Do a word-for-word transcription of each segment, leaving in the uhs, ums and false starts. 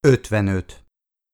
ötvenöt.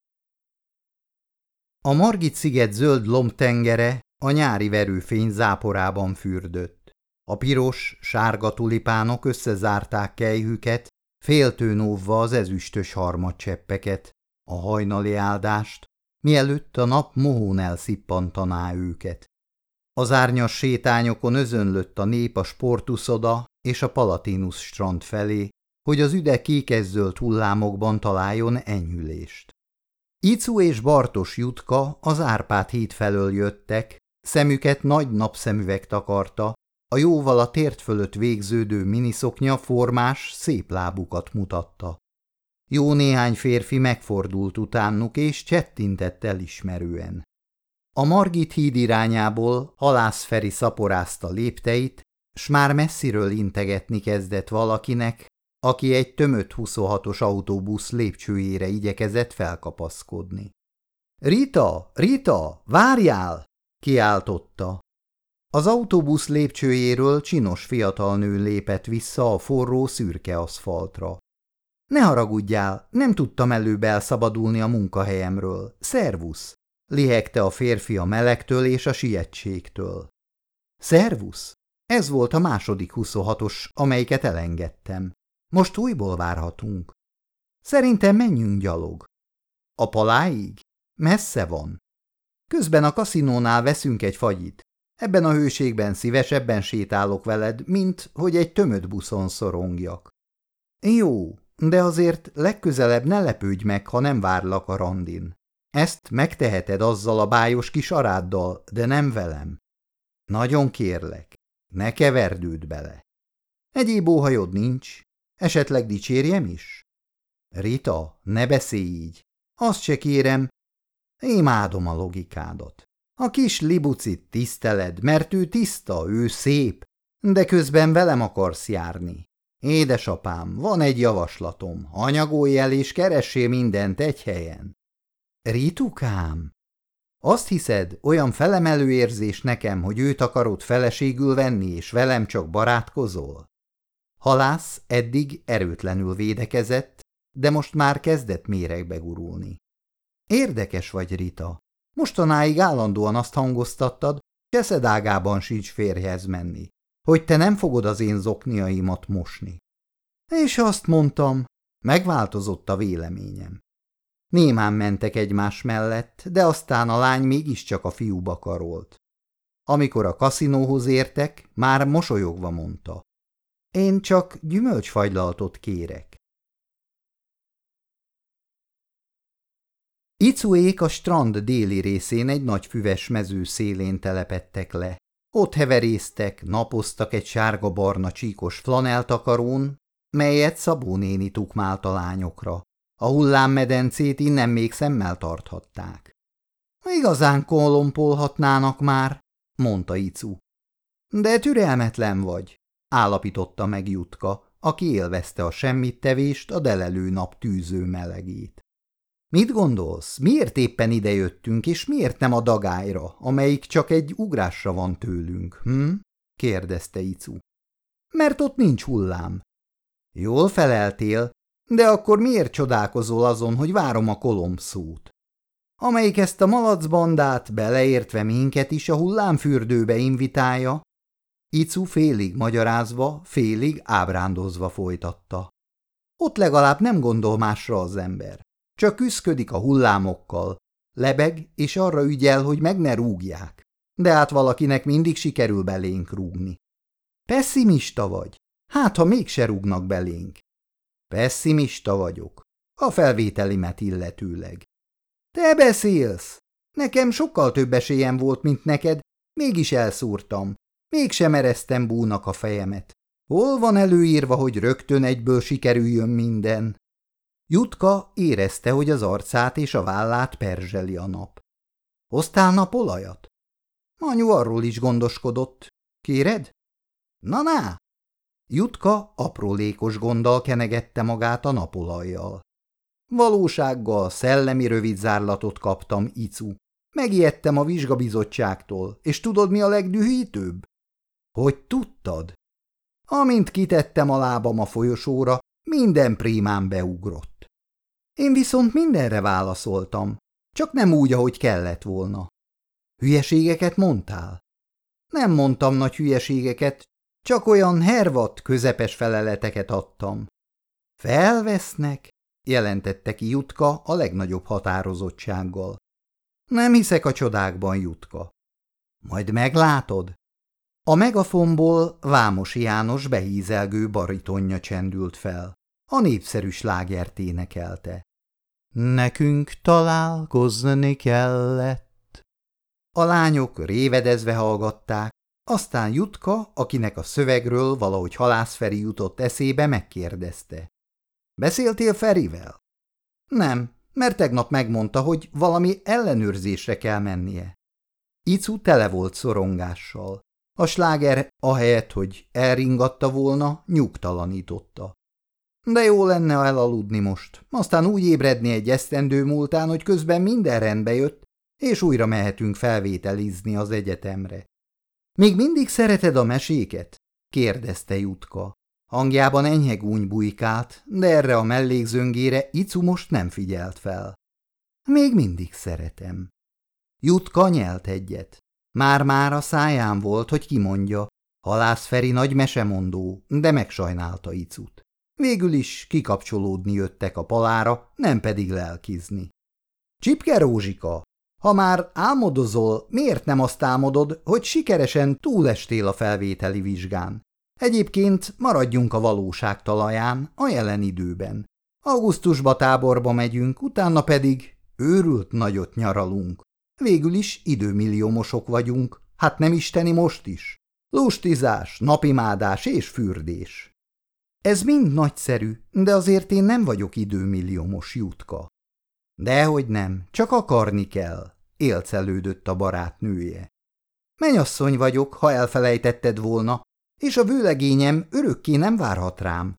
A Margit-sziget zöld lombtengere a nyári verőfény záporában fürdött. A piros, sárga tulipánok összezárták kelyhüket, féltőn óvva az ezüstös harmadcseppeket, a hajnali áldást, mielőtt a nap mohón elszippantaná őket. Az árnyas sétányokon özönlött a nép a sportuszoda és a Palatinus strand felé, hogy az üde kékes-zöld hullámokban találjon enyhülést. Icu és Bartos Jutka az Árpád híd felől jöttek, szemüket nagy napszemüveg takarta, a jóval a tért fölött végződő miniszoknya formás, szép lábukat mutatta. Jó néhány férfi megfordult utánuk és csettintett elismerően. A Margit híd irányából Halász Feri szaporázta lépteit, s már messziről integetni kezdett valakinek, aki egy tömött huszonhatos autóbusz lépcsőjére igyekezett felkapaszkodni. – Rita, Rita, várjál! – kiáltotta. Az autóbusz lépcsőjéről csinos fiatal nő lépett vissza a forró, szürke aszfaltra. – Ne haragudjál, nem tudtam előbb elszabadulni a munkahelyemről. Szervusz! – lihegte a férfi a melegtől és a sietségtől. – Szervusz! Ez volt a második huszonhatos, amelyiket elengedtem. Most újból várhatunk. Szerintem menjünk gyalog. A paláig? Messze van. Közben a kaszinónál veszünk egy fagyit. Ebben a hőségben szívesebben sétálok veled, mint hogy egy tömött buszon szorongjak. Jó, de azért legközelebb ne lepődj meg, ha nem várlak a randin. Ezt megteheted azzal a bájos kis aráddal, de nem velem. Nagyon kérlek, ne keverdődj bele. Egyéb óhajod nincs? Esetleg dicsérjem is? Rita, ne beszélj így. Azt se kérem. Imádom a logikádat. A kis libucit tiszteled, mert ő tiszta, ő szép, de közben velem akarsz járni. Édesapám, van egy javaslatom. Anyagolj el és keressél mindent egy helyen. Ritukám, azt hiszed, olyan felemelő érzés nekem, hogy őt akarod feleségül venni, és velem csak barátkozol? Halász eddig erőtlenül védekezett, de most már kezdett méregbe gurulni. Érdekes vagy, Rita. Mostanáig állandóan azt hangoztattad, cseszedágában sincs férjhez menni, hogy te nem fogod az én zokniaimat mosni. És azt mondtam, megváltozott a véleményem. Némán mentek egymás mellett, de aztán a lány mégiscsak a fiúba karolt. Amikor a kaszinóhoz értek, már mosolyogva mondta. Én csak gyümölcsfagylaltot kérek. Icuék a strand déli részén egy nagy füves mező szélén telepedtek le. Ott heverésztek, napoztak egy sárga-barna csíkos flaneltakarón, melyet Szabó néni tukmált a lányokra. A hullámmedencét innen még szemmel tarthatták. Igazán kolompolhatnának már, mondta Icu. De türelmetlen vagy, állapította meg Jutka, aki élvezte a semmittevést, a delelő nap tűző melegét. Mit gondolsz, miért éppen idejöttünk, és miért nem a dagályra, amelyik csak egy ugrásra van tőlünk, hm? kérdezte Icu. Mert ott nincs hullám. Jól feleltél, de akkor miért csodálkozol azon, hogy várom a kolompszót? Amelyik ezt a malacbandát, beleértve minket is a hullámfürdőbe invitálja? Icu félig magyarázva, félig ábrándozva folytatta. Ott legalább nem gondol másra az ember. Csak küszködik a hullámokkal, lebeg, és arra ügyel, hogy meg ne rúgják. De hát valakinek mindig sikerül belénk rúgni. Pessimista vagy? Hát, ha mégse rúgnak belénk. Pessimista vagyok, a felvételimet illetőleg. Te beszélsz! Nekem sokkal több esélyem volt, mint neked, mégis elszúrtam. Mégsem ereztem búnak a fejemet. Hol van előírva, hogy rögtön egyből sikerüljön minden? Jutka érezte, hogy az arcát és a vállát perzseli a nap. Hoztál napolajat? Anyu arról is gondoskodott. Kéred? Na-na! Jutka aprólékos gonddal kenegette magát a napolajjal. Valósággal szellemi rövidzárlatot kaptam, Icu. Megijedtem a vizsgabizottságtól, és tudod, mi a legdühítőbb? Hogy tudtad? Amint kitettem a lábam a folyosóra, minden prímán beugrott. Én viszont mindenre válaszoltam, csak nem úgy, ahogy kellett volna. Hülyeségeket mondtál? Nem mondtam nagy hülyeségeket, csak olyan hervadt, közepes feleleteket adtam. Felvesznek? Jelentette ki Jutka a legnagyobb határozottsággal. Nem hiszek a csodákban, Jutka. Majd meglátod. A megafonból Vámosi János behízelgő baritonja csendült fel. A népszerű slágert énekelte. Nekünk találkozni kellett. A lányok révedezve hallgatták, aztán Jutka, akinek a szövegről valahogy Halász Feri jutott eszébe, megkérdezte. Beszéltél Ferivel? Nem, mert tegnap megmondta, hogy valami ellenőrzésre kell mennie. Icu tele volt szorongással. A sláger, ahelyett, hogy elringatta volna, nyugtalanította. De jó lenne elaludni most, aztán úgy ébredni egy esztendő múltán, hogy közben minden rendbe jött, és újra mehetünk felvételizni az egyetemre. Még mindig szereted a meséket? Kérdezte Jutka. Hangjában enyhe gúny bujkált, de erre a mellékzöngére Icu most nem figyelt fel. Még mindig szeretem. Jutka nyelt egyet. Már-már a száján volt, hogy kimondja. Halász Feri nagy mesemondó, de megsajnálta Icut. Végül is kikapcsolódni jöttek a palára, nem pedig lelkizni. Csipke Rózsika, ha már álmodozol, miért nem azt álmodod, hogy sikeresen túlestél a felvételi vizsgán? Egyébként maradjunk a valóság talaján, a jelen időben. Augusztusba táborba megyünk, utána pedig őrült nagyot nyaralunk. Végül is időmilliómosok vagyunk, hát nem isteni most is. Lustizás, napimádás és fürdés. Ez mind nagyszerű, de azért én nem vagyok időmilliómos, Jutka. Dehogy nem, csak akarni kell, élcelődött a barátnője. Mennyasszony vagyok, ha elfelejtetted volna, és a vőlegényem örökké nem várhat rám.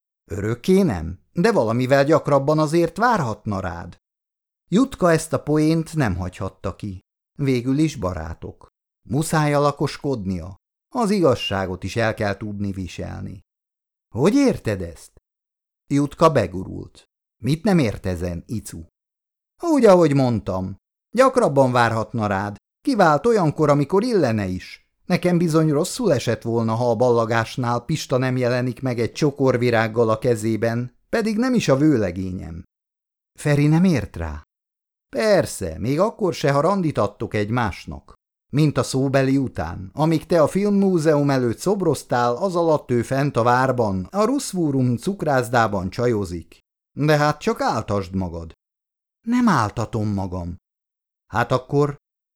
Örökké nem, de valamivel gyakrabban azért várhatna rád. Jutka ezt a poént nem hagyhatta ki. Végül is barátok. Muszáj alakoskodnia. Az igazságot is el kell tudni viselni. Hogy érted ezt? Jutka begurult. Mit nem ért ezen, Icu? Úgy, ahogy mondtam. Gyakrabban várhatna rád. Kivált olyankor, amikor illene is. Nekem bizony rosszul esett volna, ha a ballagásnál Pista nem jelenik meg egy csokorvirággal a kezében, pedig nem is a vőlegényem. Feri nem ért rá? Persze, még akkor se, ha randit adtok egymásnak. Mint a szóbeli után, amíg te a filmmúzeum előtt szobroztál, az alatt ő fent a várban, a Ruszvúrum cukrászdában csajozik. De hát csak áltasd magad. Nem áltatom magam. Hát akkor...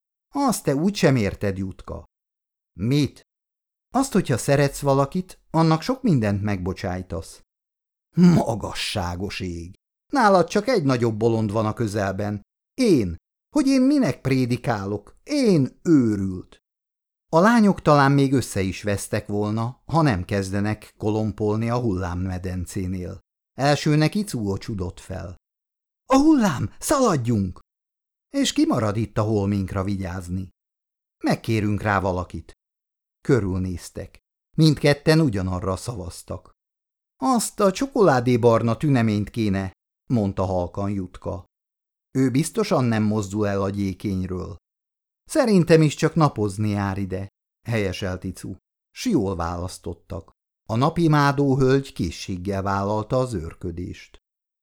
Azt te úgysem érted, Jutka. Mit? Azt, hogyha szeretsz valakit, annak sok mindent megbocsájtasz. Magasságos ég! Nálad csak egy nagyobb bolond van a közelben. Én. Hogy én minek prédikálok? Én őrült. A lányok talán még össze is vesztek volna, ha nem kezdenek kolompolni a hullámmedencénél. Elsőnek Icu ocsudott fel. A hullám, szaladjunk! És ki marad itt a holminkra vigyázni? Megkérünk rá valakit. Körülnéztek. Mindketten ugyanarra szavaztak. Azt a csokoládébarna tüneményt kéne, mondta halkan Jutka. Ő biztosan nem mozdul el a gyékényről. Szerintem is csak napozni jár ide, helyeselt Icu. S jól választottak. A napimádó hölgy készséggel vállalta az őrködést.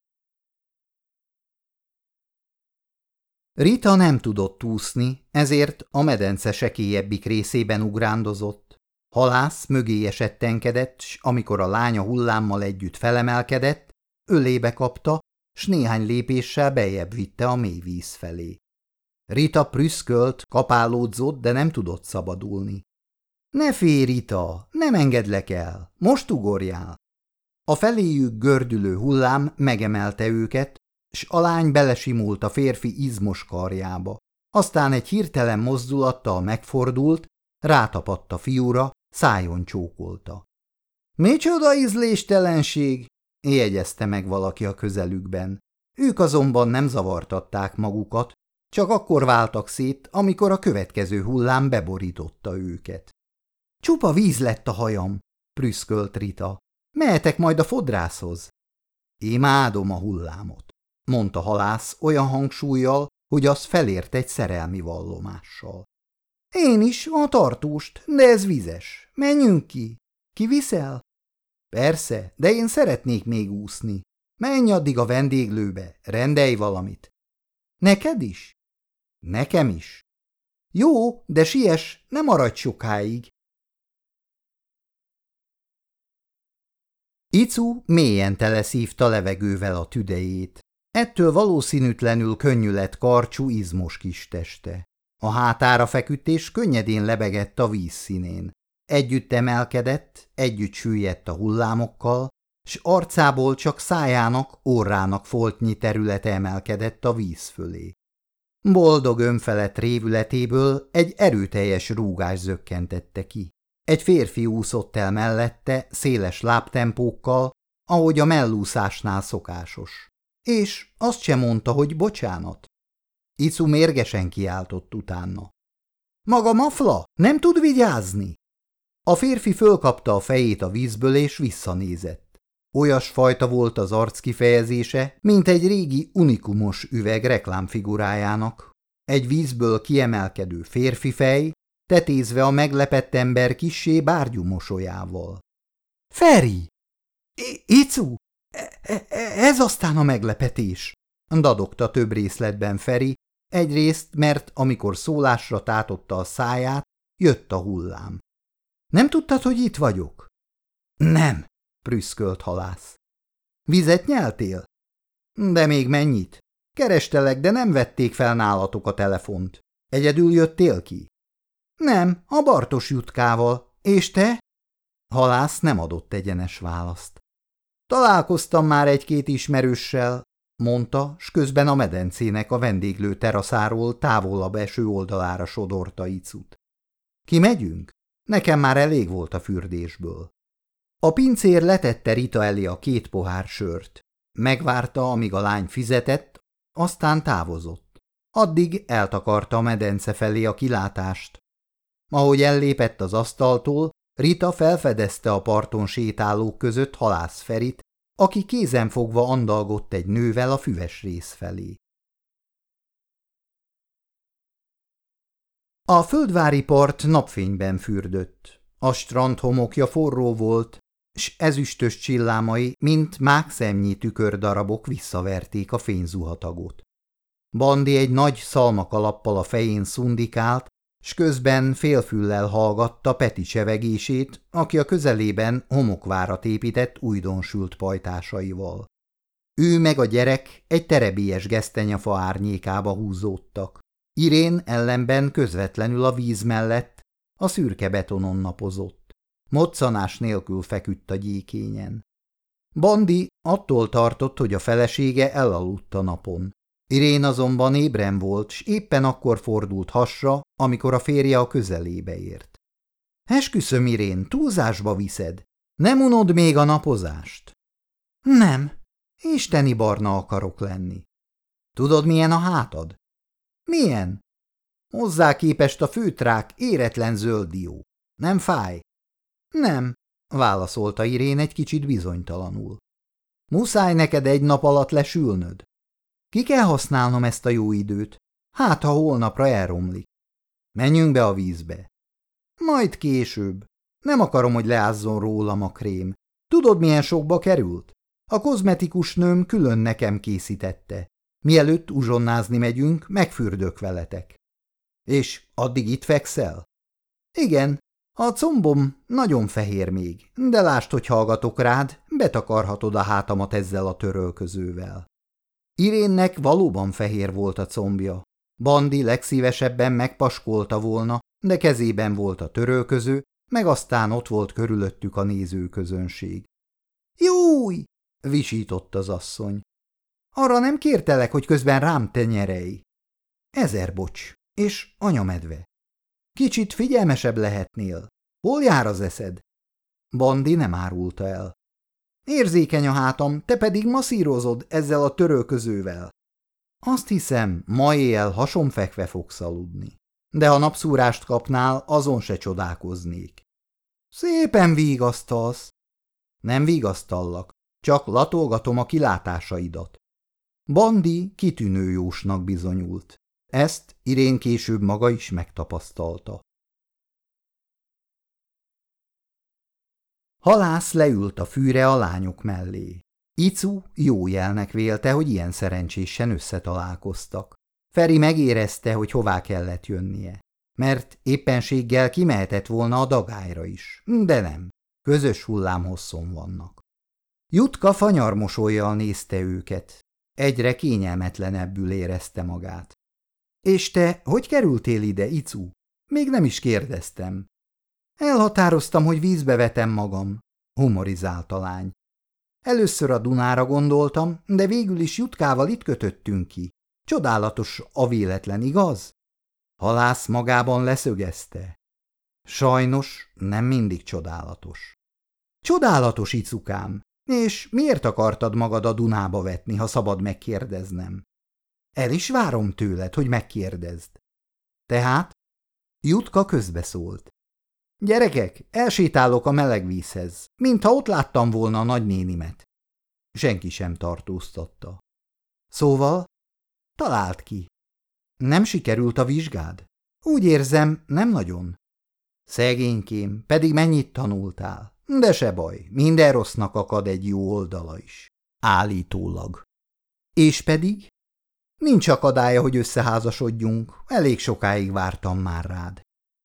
Rita nem tudott úszni, ezért a medence sekélyebbik részében ugrándozott. Halász mögé esettenkedett, s amikor a lánya hullámmal együtt felemelkedett, ölébe kapta, s néhány lépéssel bejjebb vitte a mély víz felé. Rita prüszkölt, kapálódzott, de nem tudott szabadulni. Ne félj, Rita, nem engedlek el, most ugorjál. A feléjük gördülő hullám megemelte őket, s a lány belesimult a férfi izmos karjába. Aztán egy hirtelen mozdulattal megfordult, rátapadt a fiúra, szájon csókolta. Micsoda ízléstelenség! Jegyezte meg valaki a közelükben. Ők azonban nem zavartatták magukat, csak akkor váltak szét, amikor a következő hullám beborította őket. Csupa víz lett a hajam, prüszkölt Rita. Mehetek majd a fodrászhoz. Imádom a hullámot. mondta Halász olyan hangsúllyal, hogy az felért egy szerelmi vallomással. Én is, a tartóst, de ez vizes. Menjünk ki. Kiviszel? Persze, de én szeretnék még úszni. Menj addig a vendéglőbe, rendelj valamit. Neked is? Nekem is. Jó, de siess, ne maradj sokáig. Icu mélyen teleszívta levegővel a tüdejét. Ettől valószínűtlenül könnyű lett karcsú, izmos kis teste. A hátára feküdt és könnyedén lebegett a vízszínén. Együtt emelkedett, együtt süllyedt a hullámokkal, s arcából csak szájának, orrának foltnyi területe emelkedett a víz fölé. Boldog önfelett révületéből egy erőteljes rúgás zökkentette ki. Egy férfi úszott el mellette széles lábtempókkal, ahogy a mellúszásnál szokásos. És azt sem mondta, hogy bocsánat. Icu mérgesen kiáltott utána. Maga Mafla, nem tud vigyázni? A férfi fölkapta a fejét a vízből és visszanézett. Olyasfajta volt az arckifejezése, mint egy régi unikumos üveg reklámfigurájának. Egy vízből kiemelkedő férfi fej, tetézve a meglepett ember kissé bárgyú mosolyával. Feri! I- Icu! E- e- ez aztán a meglepetés! Dadogta több részletben Feri, egyrészt, mert amikor szólásra tátotta a száját, jött a hullám. Nem tudtad, hogy itt vagyok? Nem, prüszkölt Halász. Vizet nyeltél? De még mennyit? Kerestelek, de nem vették fel nálatok a telefont. Egyedül jöttél ki? Nem, a Bartos Jutkával. És te? Halász nem adott egyenes választ. Találkoztam már egy-két ismerőssel, mondta, s közben a medencének a vendéglő teraszáról távolabb eső oldalára sodorta Icut. Kimegyünk? Nekem már elég volt a fürdésből. A pincér letette Rita elé a két pohár sört. Megvárta, amíg a lány fizetett, aztán távozott. Addig eltakarta a medence felé a kilátást. Ahogy ellépett az asztaltól, Rita felfedezte a parton sétálók között Halász Ferit, aki kézenfogva andalgott egy nővel a füves rész felé. A földvári part napfényben fürdött. A strand homokja forró volt, s ezüstös csillámai, mint mákszemnyi tükördarabok visszaverték a fényzuhatagot. Bandi egy nagy szalmakalappal a fején szundikált, s közben félfüllel hallgatta Peti csevegését, aki a közelében homokvárat épített újdonsült pajtásaival. Ő meg a gyerek egy terebélyes gesztenyafa árnyékába húzódtak. Irén ellenben közvetlenül a víz mellett a szürke betonon napozott. Moccanás nélkül feküdt a gyékényen. Bandi attól tartott, hogy a felesége elaludt a napon. Irén azonban ébren volt, s éppen akkor fordult hasra, amikor a férje a közelébe ért. Esküszöm, Irén, túlzásba viszed. Nem unod még a napozást? Nem. Isteni barna akarok lenni. Tudod, milyen a hátad? Milyen? Hozzá képest a főtrák éretlen zöld dió. Nem fáj? Nem, válaszolta Irén egy kicsit bizonytalanul. Muszáj neked egy nap alatt lesülnöd. Ki kell használnom ezt a jó időt, hát ha holnapra elromlik. Menjünk be a vízbe. Majd később. Nem akarom, hogy leázzon rólam a krém. Tudod, milyen sokba került? A kozmetikus nőm külön nekem készítette. Mielőtt uzsonnázni megyünk, megfürdök veletek. És addig itt fekszel? Igen, a combom nagyon fehér még, de lásd, hogy hallgatok rád, betakarhatod a hátamat ezzel a törölközővel. Irénnek valóban fehér volt a combja. Bandi legszívesebben megpaskolta volna, de kezében volt a törölköző, meg aztán ott volt körülöttük a nézőközönség. Júj! Visított az asszony. Arra nem kértelek, hogy közben rám tenyerelj. Ezer bocs, és anyamedve. Kicsit figyelmesebb lehetnél. Hol jár az eszed? Bandi nem árulta el. Érzékeny a hátam, te pedig masszírozod ezzel a törölközővel. Azt hiszem, ma éjjel hasonfekve fogsz aludni. De ha napszúrást kapnál, azon se csodálkoznék. Szépen vigasztalsz. Nem vigasztallak, csak latolgatom a kilátásaidat. Bandi kitűnő jósnak bizonyult. Ezt Irén később maga is megtapasztalta. Halász leült a fűre a lányok mellé. Icu jó jelnek vélte, hogy ilyen szerencsésen összetalálkoztak. Feri megérezte, hogy hová kellett jönnie, mert éppenséggel kimehetett volna a dagályra is, de nem, közös hullámhosszon vannak. Jutka fanyarmosollyal nézte őket, egyre kényelmetlenebbül érezte magát. És te hogy kerültél ide, Icu? Még nem is kérdeztem. Elhatároztam, hogy vízbe vetem magam, humorizált a lány. Először a Dunára gondoltam, de végül is Jutkával itt kötöttünk ki. Csodálatos a véletlen, igaz? Halász magában leszögezte. Sajnos nem mindig csodálatos. Csodálatos, Icukám, és miért akartad magad a Dunába vetni, ha szabad megkérdeznem? El is várom tőled, hogy megkérdezd. Tehát? Jutka közbeszólt. Gyerekek, elsétálok a meleg vízhez, mintha ott láttam volna a nagynénimet. Senki sem tartóztatta. Szóval? Talált ki. Nem sikerült a vizsgád? Úgy érzem, nem nagyon. Szegénykém, pedig mennyit tanultál? De se baj, minden rossznak akad egy jó oldala is. Állítólag. És pedig? Nincs akadálya, hogy összeházasodjunk, elég sokáig vártam már rád.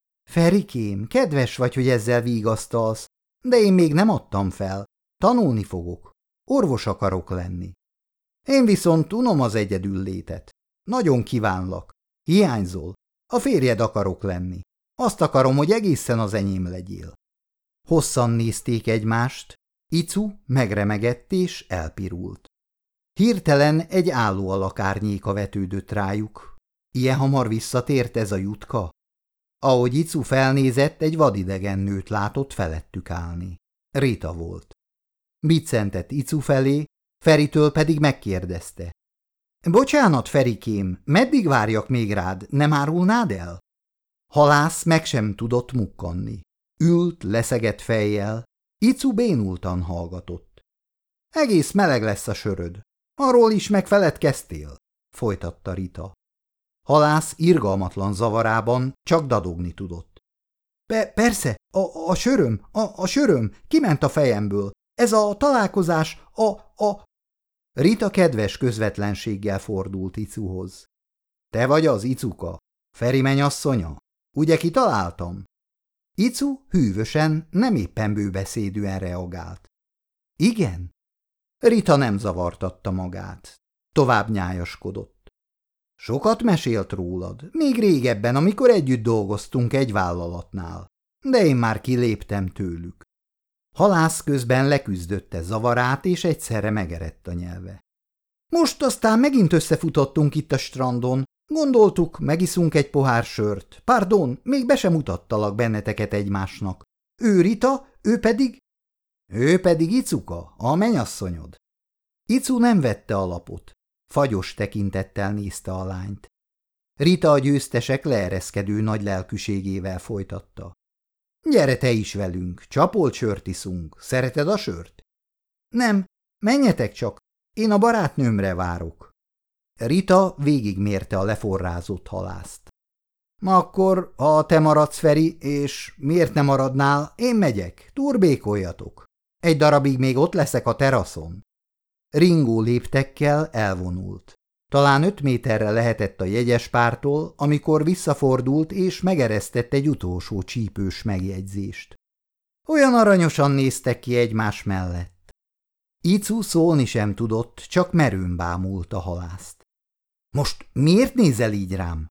Ferikém, kedves vagy, hogy ezzel vigasztalsz, de én még nem adtam fel. Tanulni fogok. Orvos akarok lenni. Én viszont unom az egyedüllétet. Nagyon kívánlak. Hiányzol. A férjed akarok lenni. Azt akarom, hogy egészen az enyém legyél. Hosszan nézték egymást, Icu megremegett és elpirult. Hirtelen egy álló alakárnyéka vetődött rájuk. Ilyen hamar visszatért ez a Jutka? Ahogy Icu felnézett, egy vadidegen nőt látott felettük állni. Rita volt. Biccentett Icu felé, Feritől pedig megkérdezte. Bocsánat, Ferikém, meddig várjak még rád, nem árulnád el? Halász meg sem tudott mukkanni. Ült, leszegett fejjel, Icu bénultan hallgatott. Egész meleg lesz a söröd. Arról is megfeledkeztél? Folytatta Rita. Halász irgalmatlan zavarában csak dadogni tudott. Pe persze, a, a söröm, a, a söröm, kiment a fejemből. Ez a találkozás, a, a... Rita kedves közvetlenséggel fordult Icuhoz. Te vagy az, Icuka, Feri mennyasszonya? Ugye kitaláltam? Icu hűvösen, nem éppen bőbeszédűen reagált. Igen? Rita nem zavartatta magát. Tovább nyájaskodott. Sokat mesélt rólad, még régebben, amikor együtt dolgoztunk egy vállalatnál, de én már kiléptem tőlük. Halász közben leküzdötte zavarát, és egyszerre megerett a nyelve. Most aztán megint összefutottunk itt a strandon, gondoltuk, megiszunk egy pohár sört. Pardon, még be sem mutattalak benneteket egymásnak. Ő Rita, ő pedig... Ő pedig Icuka, a mennyasszonyod. Icu nem vette a lapot. Fagyos tekintettel nézte a lányt. Rita a győztesek leereszkedő nagy lelkűségével folytatta. Gyere te is velünk, csapolt sört iszunk. Szereted a sört? Nem, menjetek csak, én a barátnőmre várok. Rita végigmérte a leforrázott halászt. Akkor, ha te maradsz, Feri, és miért ne maradnál, én megyek, turbékoljatok. Egy darabig még ott leszek a teraszon. Ringó léptekkel elvonult. Talán öt méterre lehetett a jegyespártól, amikor visszafordult és megeresztett egy utolsó csípős megjegyzést. Olyan aranyosan néztek ki egymás mellett. Icu szólni sem tudott, csak merőn bámult a halászt. Most miért nézel így rám?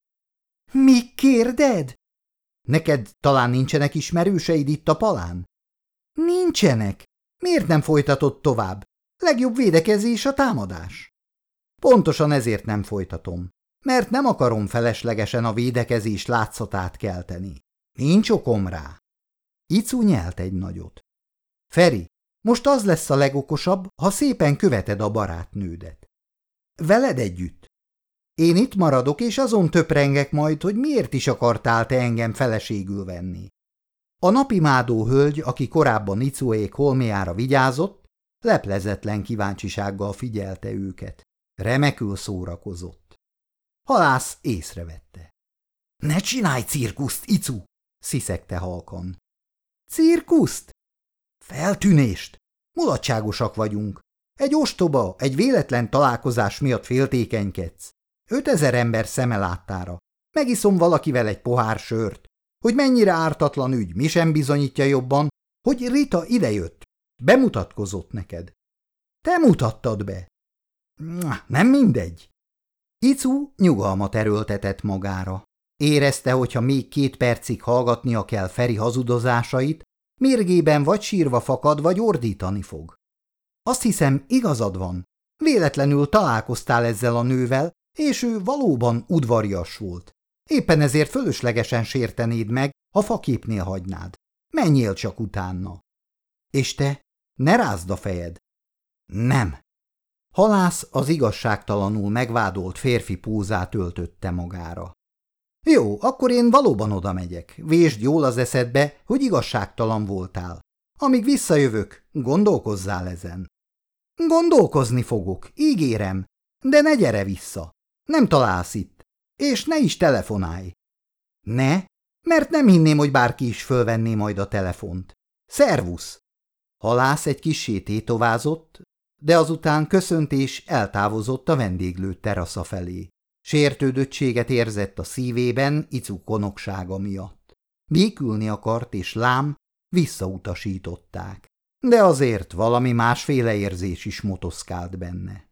Mi kérded? Neked talán nincsenek ismerőseid itt a palán? Nincsenek. Miért nem folytatod tovább? Legjobb védekezés a támadás. Pontosan ezért nem folytatom, mert nem akarom feleslegesen a védekezés látszatát kelteni. Nincs okom rá. Icu nyelt egy nagyot. Feri, most az lesz a legokosabb, ha szépen követed a barátnődet. Veled együtt. Én itt maradok, és azon töprengek majd, hogy miért is akartál te engem feleségül venni. A napimádó hölgy, aki korábban Icuék holméjára vigyázott, leplezetlen kíváncsisággal figyelte őket. Remekül szórakozott. Halász észrevette. Ne csinálj cirkuszt, Icu! Sziszegte halkan. Cirkuszt? Feltűnést! Mulatságosak vagyunk. Egy ostoba, egy véletlen találkozás miatt féltékenykedsz. Ötezer ember szeme láttára. Megiszom valakivel egy pohár sört. Hogy mennyire ártatlan ügy, mi sem bizonyítja jobban, hogy Rita idejött. Bemutatkozott neked. Te mutattad be. Nem mindegy. Icu nyugalmat erőltetett magára. Érezte, hogyha még két percig hallgatnia kell Feri hazudozásait, mérgében vagy sírva fakad, vagy ordítani fog. Azt hiszem, igazad van. Véletlenül találkoztál ezzel a nővel, és ő valóban udvarias volt. Éppen ezért fölöslegesen sértenéd meg, ha faképnél hagynád. Menjél csak utána. És te? Ne rázd a fejed. Nem. Halász az igazságtalanul megvádolt férfi pózát öltötte magára. Jó, akkor én valóban oda megyek. Vésd jól az eszedbe, hogy igazságtalan voltál. Amíg visszajövök, gondolkozzál ezen. Gondolkozni fogok, ígérem, de ne gyere vissza. Nem találsz itt, és ne is telefonálj. Ne, mert nem hinném, hogy bárki is fölvenné majd a telefont. Szervusz! Halász egy kissé tétovázott, de azután köszönt és eltávozott a vendéglő terasza felé. Sértődöttséget érzett a szívében Icu konoksága miatt. Békülni akart, és lám, visszautasították. De azért valami másféle érzés is motoszkált benne.